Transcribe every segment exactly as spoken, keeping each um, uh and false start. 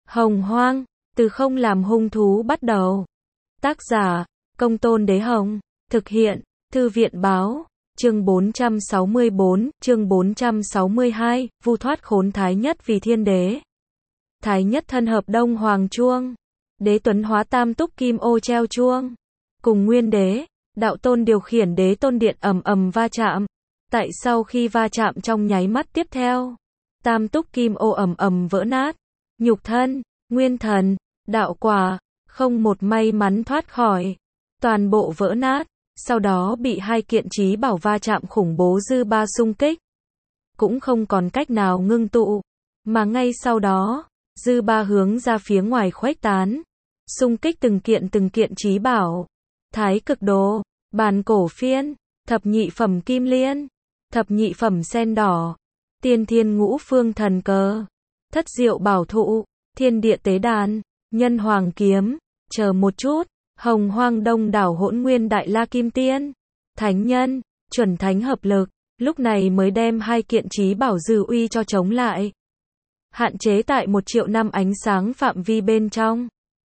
Hồng Hoang, từ không làm hung thú bắt đầu. Tác giả, Công Tôn Đế Hồng. Thực hiện, Thư viện Báo. Chương bốn trăm sáu mươi bốn, chương bốn trăm sáu mươi hai, vu thoát khốn Thái Nhất vì thiên đế. Thái Nhất thân hợp Đông Hoàng chuông. Đế Tuấn hóa tam túc kim ô treo chuông. Cùng Nguyên Đế, Đạo Tôn điều khiển Đế Tôn Điện ầm ầm va chạm. Tại sau khi va chạm trong nháy mắt tiếp theo, tam túc kim ô ầm ầm vỡ nát. Nhục thân, nguyên thần, đạo quả, không một may mắn thoát khỏi. Toàn bộ vỡ nát, sau đó bị hai kiện chí bảo va chạm khủng bố dư ba xung kích. Cũng không còn cách nào ngưng tụ, mà ngay sau đó, dư ba hướng ra phía ngoài khuếch tán, xung kích từng kiện từng kiện chí bảo. Thái cực đồ, bàn cổ phiên, thập nhị phẩm kim liên, thập nhị phẩm sen đỏ, tiên thiên ngũ phương thần cờ, thất diệu bảo thụ, thiên địa tế đàn, nhân hoàng kiếm, chờ một chút, hồng hoang đông đảo hỗn nguyên đại la kim tiên, thánh nhân, chuẩn thánh hợp lực, lúc này mới đem hai kiện chí bảo dư uy cho chống lại. Hạn chế tại một triệu năm ánh sáng phạm vi bên trong.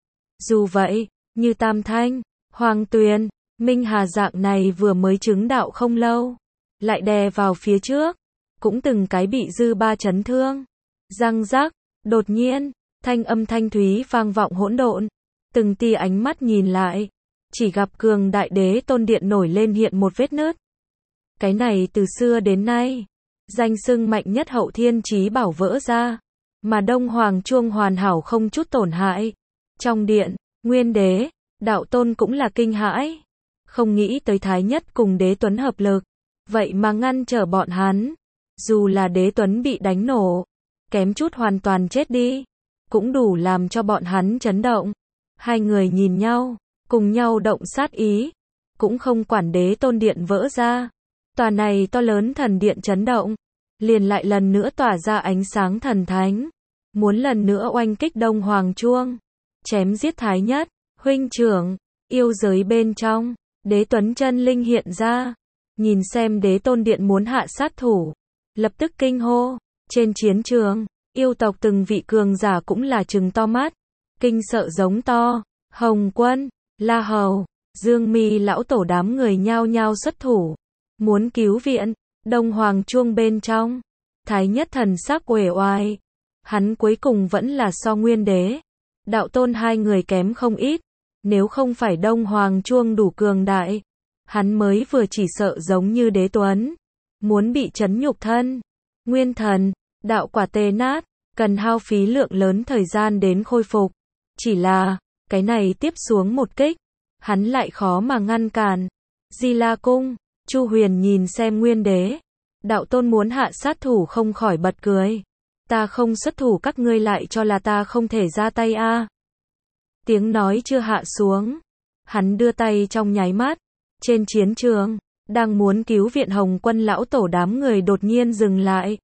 Dù vậy, như Tam Thanh, Hoàng Tuyền, Minh Hà dạng này vừa mới chứng đạo không lâu, lại đè vào phía trước, cũng từng cái bị dư ba chấn thương. Răng rắc, đột nhiên, thanh âm thanh thúy vang vọng hỗn độn, từng tia ánh mắt nhìn lại, chỉ gặp cường đại Đế Tôn Điện nổi lên hiện một vết nứt. Cái này từ xưa đến nay, danh xưng mạnh nhất hậu thiên chí bảo vỡ ra, mà Đông Hoàng chuông hoàn hảo không chút tổn hại. Trong điện, Nguyên Đế, Đạo Tôn cũng là kinh hãi, không nghĩ tới Thái Nhất cùng Đế Tuấn hợp lực, vậy mà ngăn trở bọn hắn. Dù là Đế Tuấn bị đánh nổ, kém chút hoàn toàn chết đi, cũng đủ làm cho bọn hắn chấn động. Hai người nhìn nhau, cùng nhau động sát ý, cũng không quản Đế Tôn Điện vỡ ra. Tòa này to lớn thần điện chấn động, liền lại lần nữa tỏa ra ánh sáng thần thánh, muốn lần nữa oanh kích Đông Hoàng chuông, chém giết Thái Nhất. Huynh trưởng, yêu giới bên trong, Đế Tuấn chân linh hiện ra, nhìn xem Đế Tôn Điện muốn hạ sát thủ, lập tức kinh hô. Trên chiến trường, yêu tộc từng vị cường giả cũng là trừng to mắt, kinh sợ giống to. Hồng Quân, La Hầu, Dương Mi lão tổ đám người nhao nhao xuất thủ, muốn cứu viện. Đông Hoàng chuông bên trong, Thái Nhất thần sắc uể oải, hắn cuối cùng vẫn là so Nguyên Đế, Đạo Tôn hai người kém không ít, nếu không phải Đông Hoàng chuông đủ cường đại, hắn mới vừa chỉ sợ giống như Đế Tuấn, muốn bị chấn nhục thân, nguyên thần, đạo quả tê nát, cần hao phí lượng lớn thời gian đến khôi phục. Chỉ là, cái này tiếp xuống một kích, hắn lại khó mà ngăn cản. Di La Cung, Chu Huyền nhìn xem Nguyên Đế, Đạo Tôn muốn hạ sát thủ không khỏi bật cười. Ta không xuất thủ các ngươi lại cho là ta không thể ra tay a? À. Tiếng nói chưa hạ xuống, hắn đưa tay trong nháy mắt, trên chiến trường, đang muốn cứu viện Hồng Quân lão tổ đám người đột nhiên dừng lại.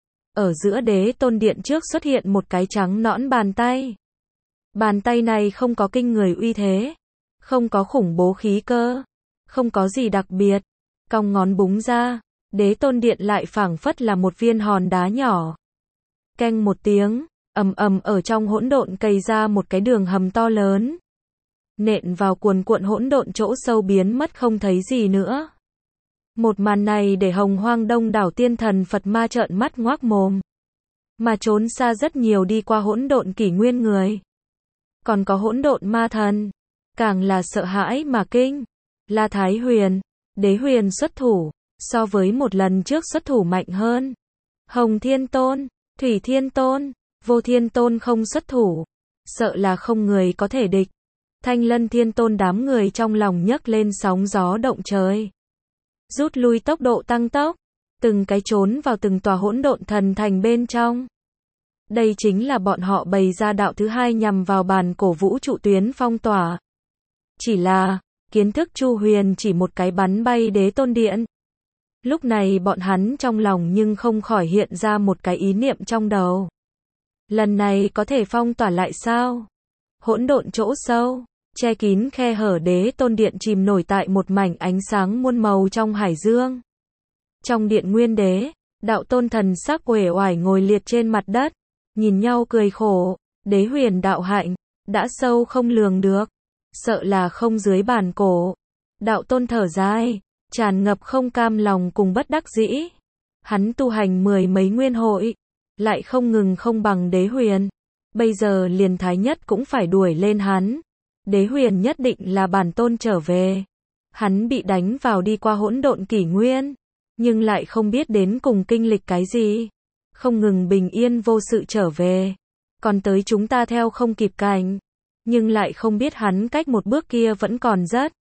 Ở giữa Đế Tôn Điện trước xuất hiện một cái trắng nõn bàn tay. Bàn tay này không có kinh người uy thế, không có khủng bố khí cơ, không có gì đặc biệt, cong ngón búng ra, Đế Tôn Điện lại phảng phất là một viên hòn đá nhỏ. Keng một tiếng, ầm ầm ở trong hỗn độn cày ra một cái đường hầm to lớn, nện vào cuồn cuộn hỗn độn chỗ sâu biến mất không thấy gì nữa. Một màn này để Hồng Hoang đông đảo tiên thần Phật ma trợn mắt ngoác mồm, mà trốn xa rất nhiều đi qua hỗn độn kỷ nguyên người. Còn có hỗn độn ma thần, càng là sợ hãi mà kinh. La Thái Huyền, Đế Huyền xuất thủ, so với một lần trước xuất thủ mạnh hơn. Hồng Thiên Tôn, Thủy Thiên Tôn, Vô Thiên Tôn không xuất thủ, sợ là không người có thể địch. Thanh Lân Thiên Tôn đám người trong lòng nhấc lên sóng gió động trời. Rút lui tốc độ tăng tốc, từng cái trốn vào từng tòa hỗn độn thần thành bên trong. Đây chính là bọn họ bày ra đạo thứ hai nhằm vào bàn cổ vũ trụ tuyến phong tỏa. Chỉ là, kiến thức Chu Huyền chỉ một cái bắn bay Đế Tôn Điện. Lúc này bọn hắn trong lòng nhưng không khỏi hiện ra một cái ý niệm trong đầu. Lần này có thể phong tỏa lại sao? Hỗn độn chỗ sâu, che kín khe hở Đế Tôn Điện chìm nổi tại một mảnh ánh sáng muôn màu trong hải dương. Trong điện Nguyên Đế, Đạo Tôn thần sắc uể oải ngồi liệt trên mặt đất, nhìn nhau cười khổ. Đế huyền đạo hạnh, đã sâu không lường được, sợ là không dưới bản cổ. Đạo tôn thở dài, tràn ngập không cam lòng cùng bất đắc dĩ. Hắn tu hành mười mấy nguyên hội, lại không ngừng không bằng đế huyền. Bây giờ liền thái nhất cũng phải đuổi lên hắn. Đế huyền nhất định là bản tôn trở về. Hắn bị đánh vào đi qua hỗn độn kỷ nguyên, nhưng lại không biết đến cùng kinh lịch cái gì. Không ngừng bình yên vô sự trở về. Còn tới chúng ta theo không kịp cảnh. Nhưng lại không biết hắn cách một bước kia vẫn còn rất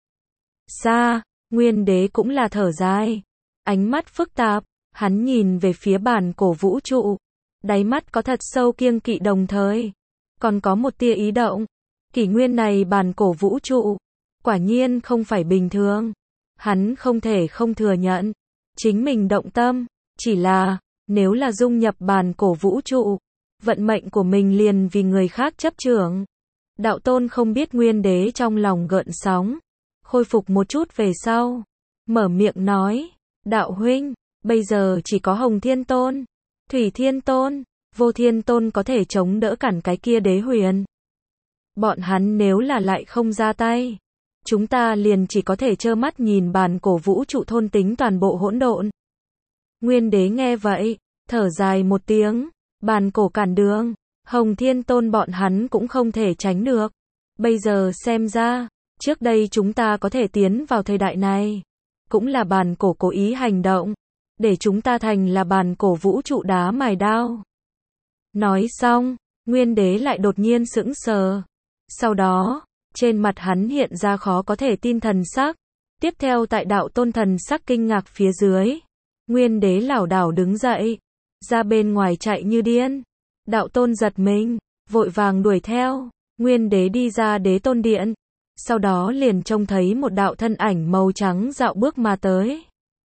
xa. Nguyên đế cũng là thở dài. Ánh mắt phức tạp, hắn nhìn về phía bản cổ vũ trụ. Đáy mắt có thật sâu kiêng kỵ đồng thời. Còn có một tia ý động. Kỷ nguyên này bản cổ vũ trụ. Quả nhiên không phải bình thường. Hắn không thể không thừa nhận. Chính mình động tâm. Chỉ là, nếu là dung nhập bản cổ vũ trụ. Vận mệnh của mình liền vì người khác chấp chưởng. Đạo tôn không biết nguyên đế trong lòng gợn sóng. Khôi phục một chút về sau. Mở miệng nói. Đạo huynh, bây giờ chỉ có Hồng Thiên Tôn, Thủy Thiên Tôn, Vô Thiên Tôn có thể chống đỡ cản cái kia đế huyền. Bọn hắn nếu là lại không ra tay, chúng ta liền chỉ có thể trơ mắt nhìn bản cổ vũ trụ thôn tính toàn bộ hỗn độn. Nguyên đế nghe vậy, thở dài một tiếng, bản cổ cản đường, Hồng Thiên Tôn bọn hắn cũng không thể tránh được. Bây giờ xem ra, trước đây chúng ta có thể tiến vào thời đại này, cũng là bản cổ cố ý hành động, để chúng ta thành là bản cổ vũ trụ đá mài đao. Nói xong, Nguyên đế lại đột nhiên sững sờ. Sau đó, trên mặt hắn hiện ra khó có thể tin thần sắc. Tiếp theo tại đạo tôn thần sắc kinh ngạc phía dưới, Nguyên đế lảo đảo đứng dậy, ra bên ngoài chạy như điên. Đạo tôn giật mình, vội vàng đuổi theo. Nguyên đế đi ra đế tôn điện, sau đó liền trông thấy một đạo thân ảnh màu trắng dạo bước mà tới.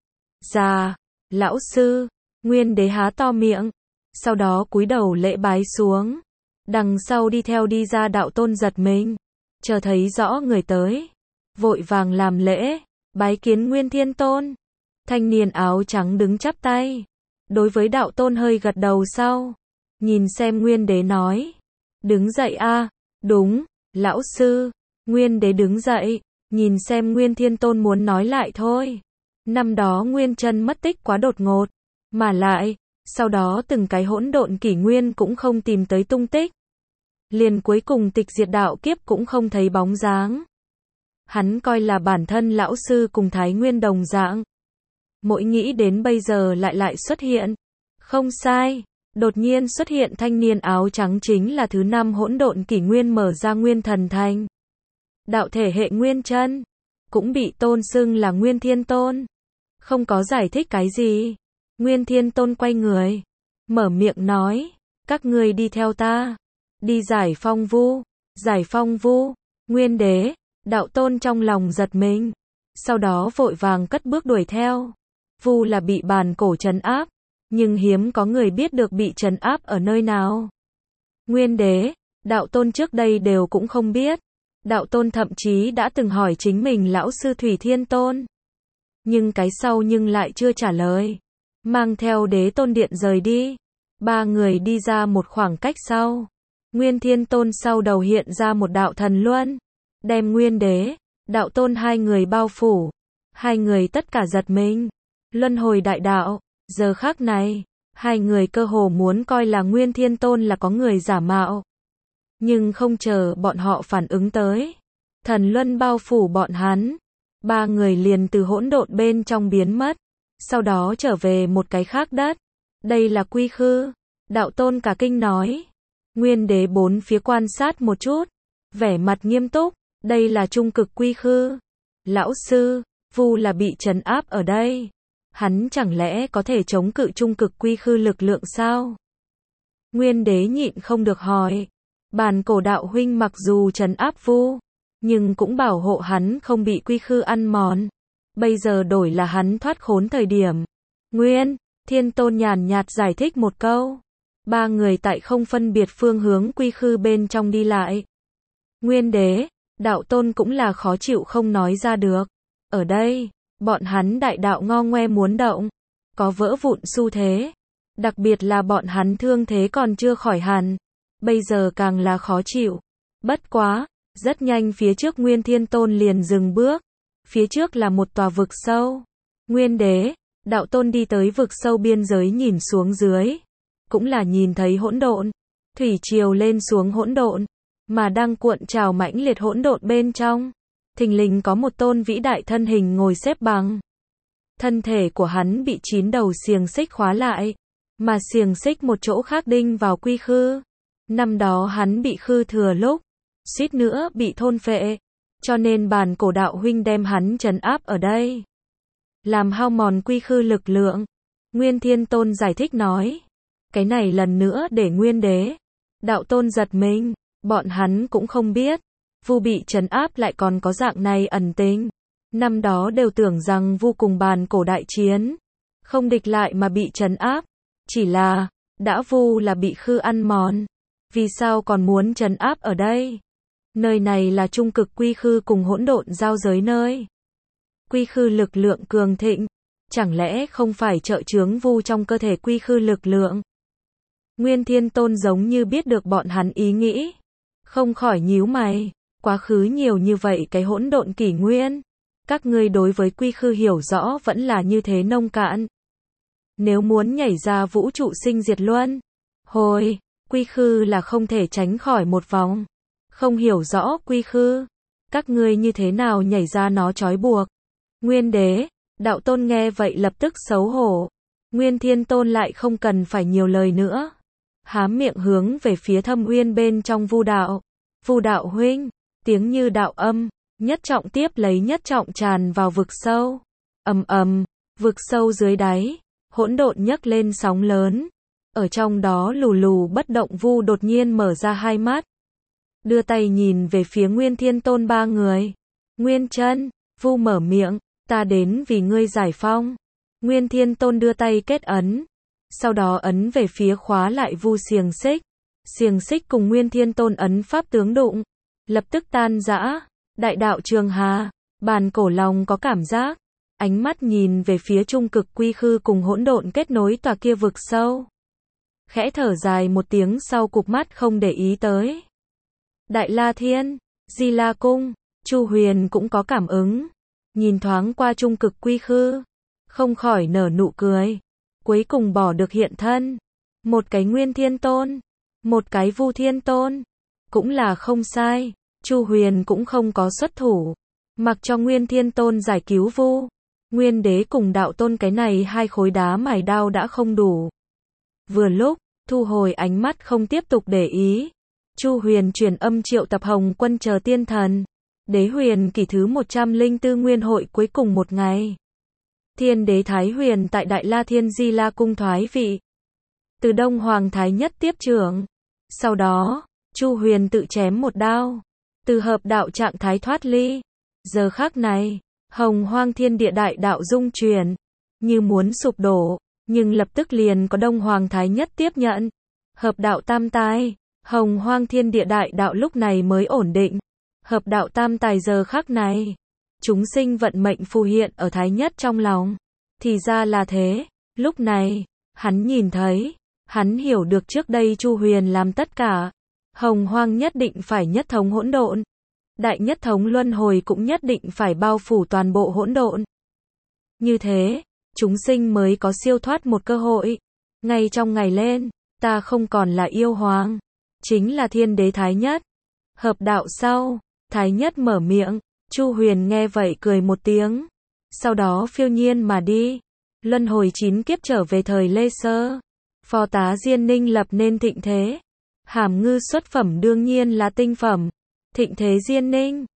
Già, lão sư, Nguyên đế há to miệng, sau đó cúi đầu lễ bái xuống. Đằng sau đi theo đi ra đạo tôn giật mình, chờ thấy rõ người tới, vội vàng làm lễ, bái kiến Nguyên Thiên Tôn. Thanh niên áo trắng đứng chắp tay, đối với đạo tôn hơi gật đầu sau, nhìn xem Nguyên đế nói, đứng dậy a. Đúng, lão sư. Nguyên đế đứng dậy, nhìn xem Nguyên Thiên Tôn muốn nói lại thôi. Năm đó Nguyên Chân mất tích quá đột ngột, mà lại, sau đó từng cái hỗn độn kỷ nguyên cũng không tìm tới tung tích. Liền cuối cùng tịch diệt đạo kiếp cũng không thấy bóng dáng. Hắn coi là bản thân lão sư cùng Thái Nguyên đồng dạng. Mỗi nghĩ đến bây giờ lại lại xuất hiện. Không sai, đột nhiên xuất hiện thanh niên áo trắng chính là thứ năm hỗn độn kỷ nguyên mở ra Nguyên Thần Thành. Đạo thể hệ Nguyên Chân, cũng bị tôn xưng là Nguyên Thiên Tôn. Không có giải thích cái gì. Nguyên Thiên Tôn quay người, mở miệng nói, các ngươi đi theo ta, đi giải phong vu. Giải phong vu. Nguyên đế, đạo tôn trong lòng giật mình, sau đó vội vàng cất bước đuổi theo. Vu là bị bản cổ trấn áp, nhưng hiếm có người biết được bị trấn áp ở nơi nào. Nguyên đế, đạo tôn trước đây đều cũng không biết. Đạo tôn thậm chí đã từng hỏi chính mình lão sư Thủy Thiên Tôn, nhưng cái sau nhưng lại chưa trả lời. Mang theo đế tôn điện rời đi. Ba người đi ra một khoảng cách sau, Nguyên Thiên Tôn sau đầu hiện ra một đạo thần luân, đem Nguyên đế, đạo tôn hai người bao phủ. Hai người tất cả giật mình. Luân hồi đại đạo, giờ khắc này, hai người cơ hồ muốn coi là Nguyên Thiên Tôn là có người giả mạo. Nhưng không chờ bọn họ phản ứng tới, thần luân bao phủ bọn hắn, ba người liền từ hỗn độn bên trong biến mất, sau đó trở về một cái khác đất. Đây là quy khư. Đạo tôn cả kinh nói. Nguyên đế bốn phía quan sát một chút, vẻ mặt nghiêm túc, đây là trung cực quy khư. Lão sư, Vu là bị trấn áp ở đây, hắn chẳng lẽ có thể chống cự trung cực quy khư lực lượng sao? Nguyên đế nhịn không được hỏi. Bản cổ đạo huynh mặc dù trấn áp Vu, nhưng cũng bảo hộ hắn không bị quy khư ăn mòn. Bây giờ đổi là hắn thoát khốn thời điểm. Nguyên Thiên Tôn nhàn nhạt giải thích một câu. Ba người tại không phân biệt phương hướng quy khư bên trong đi lại. Nguyên đế, đạo tôn cũng là khó chịu không nói ra được. Ở đây, bọn hắn đại đạo ngo ngoe muốn động, có vỡ vụn xu thế. Đặc biệt là bọn hắn thương thế còn chưa khỏi hẳn. bây giờ càng là khó chịu. Bất quá, rất nhanh phía trước Nguyên Thiên Tôn liền dừng bước. Phía trước là một tòa vực sâu. Nguyên Đế, Đạo Tôn đi tới vực sâu biên giới nhìn xuống dưới. Cũng là nhìn thấy hỗn độn. Thủy triều lên xuống hỗn độn. Mà đang cuộn trào mãnh liệt hỗn độn bên trong. Thình lình có một tôn vĩ đại thân hình ngồi xếp bằng. Thân thể của hắn bị chín đầu xiềng xích khóa lại. Mà xiềng xích một chỗ khác đinh vào quy khư. Năm đó hắn bị khư thừa lúc. Suýt nữa bị thôn phệ. Cho nên bàn cổ đạo huynh đem hắn trấn áp ở đây. Làm hao mòn quy khư lực lượng. Nguyên Thiên Tôn giải thích nói. Cái này lần nữa để Nguyên Đế, Đạo Tôn giật mình. Bọn hắn cũng không biết. Vu bị trấn áp lại còn có dạng này ẩn tính. Năm đó đều tưởng rằng Vu cùng bàn cổ đại chiến. Không địch lại mà bị trấn áp. Chỉ là, đã Vu là bị khư ăn mòn. Vì sao còn muốn trấn áp ở đây? Nơi này là trung cực quy khư cùng hỗn độn giao giới nơi. Quy khư lực lượng cường thịnh. Chẳng lẽ không phải trợ chướng Vu trong cơ thể quy khư lực lượng? Nguyên Thiên Tôn giống như biết được bọn hắn ý nghĩ. Không khỏi nhíu mày. Quá khứ nhiều như vậy cái hỗn độn kỷ nguyên. Các ngươi đối với quy khư hiểu rõ vẫn là như thế nông cạn. Nếu muốn nhảy ra vũ trụ sinh diệt luân hồi, quy khư là không thể tránh khỏi một vòng. Không hiểu rõ quy khư, các ngươi như thế nào nhảy ra nó trói buộc. Nguyên Đế, Đạo Tôn nghe vậy lập tức xấu hổ. Nguyên Thiên Tôn lại không cần phải nhiều lời nữa. Há miệng hướng về phía Thâm Uyên bên trong Vu đạo. Vu đạo huynh, tiếng như đạo âm, nhất trọng tiếp lấy nhất trọng tràn vào vực sâu. Ầm ầm, vực sâu dưới đáy, hỗn độn nhấc lên sóng lớn. Ở trong đó lù lù bất động Vu đột nhiên mở ra hai mắt. Đưa tay nhìn về phía Nguyên Thiên Tôn ba người. Nguyên Chân, Vu mở miệng, ta đến vì ngươi giải phong. Nguyên Thiên Tôn đưa tay kết ấn. Sau đó ấn về phía khóa lại Vu xiềng xích. Xiềng xích cùng Nguyên Thiên Tôn ấn pháp tướng đụng. Lập tức tan rã. Đại đạo Trường Hà, bàn cổ lòng có cảm giác. Ánh mắt nhìn về phía trung cực quy khư cùng hỗn độn kết nối tòa kia vực sâu. Khẽ thở dài một tiếng sau cụp mắt không để ý tới. Đại La Thiên, Di La Cung, Chu Huyền cũng có cảm ứng. Nhìn thoáng qua trung cực quy khư. Không khỏi nở nụ cười. Cuối cùng bỏ được hiện thân. Một cái Nguyên Thiên Tôn. Một cái Vu Thiên Tôn. Cũng là không sai. Chu Huyền cũng không có xuất thủ. Mặc cho Nguyên Thiên Tôn giải cứu Vu. Nguyên Đế cùng Đạo Tôn cái này hai khối đá mài đao đã không đủ. Vừa lúc, thu hồi ánh mắt không tiếp tục để ý. Chu Huyền truyền âm triệu tập Hồng Quân chờ tiên thần. Đế huyền kỷ thứ một trăm lẻ bốn nguyên hội cuối cùng một ngày. Thiên đế Thái Huyền tại Đại La Thiên Di La Cung thoái vị. Từ Đông Hoàng Thái Nhất tiếp trưởng. Sau đó, Chu Huyền tự chém một đao. Từ hợp đạo trạng thái thoát ly. Giờ khắc này, Hồng Hoang Thiên Địa đại đạo dung chuyển. Như muốn sụp đổ. Nhưng lập tức liền có Đông Hoàng Thái Nhất tiếp nhận. Hợp đạo tam tài. Hồng Hoang Thiên Địa đại đạo lúc này mới ổn định. Hợp đạo tam tài giờ khắc này. Chúng sinh vận mệnh phù hiện ở Thái Nhất trong lòng. Thì ra là thế. Lúc này, hắn nhìn thấy. Hắn hiểu được trước đây Chu Huyền làm tất cả. Hồng Hoang nhất định phải nhất thống hỗn độn. Đại nhất thống luân hồi cũng nhất định phải bao phủ toàn bộ hỗn độn. Như thế, chúng sinh mới có siêu thoát một cơ hội. Ngay trong ngày lên, ta không còn là yêu hoàng. Chính là thiên đế Thái Nhất. Hợp đạo sau, Thái Nhất mở miệng. Chu Huyền nghe vậy cười một tiếng. Sau đó phiêu nhiên mà đi. Luân hồi chín kiếp trở về thời Lê Sơ. Phó tá Diên Ninh lập nên thịnh thế. Hàm ngư xuất phẩm đương nhiên là tinh phẩm. Thịnh thế Diên Ninh.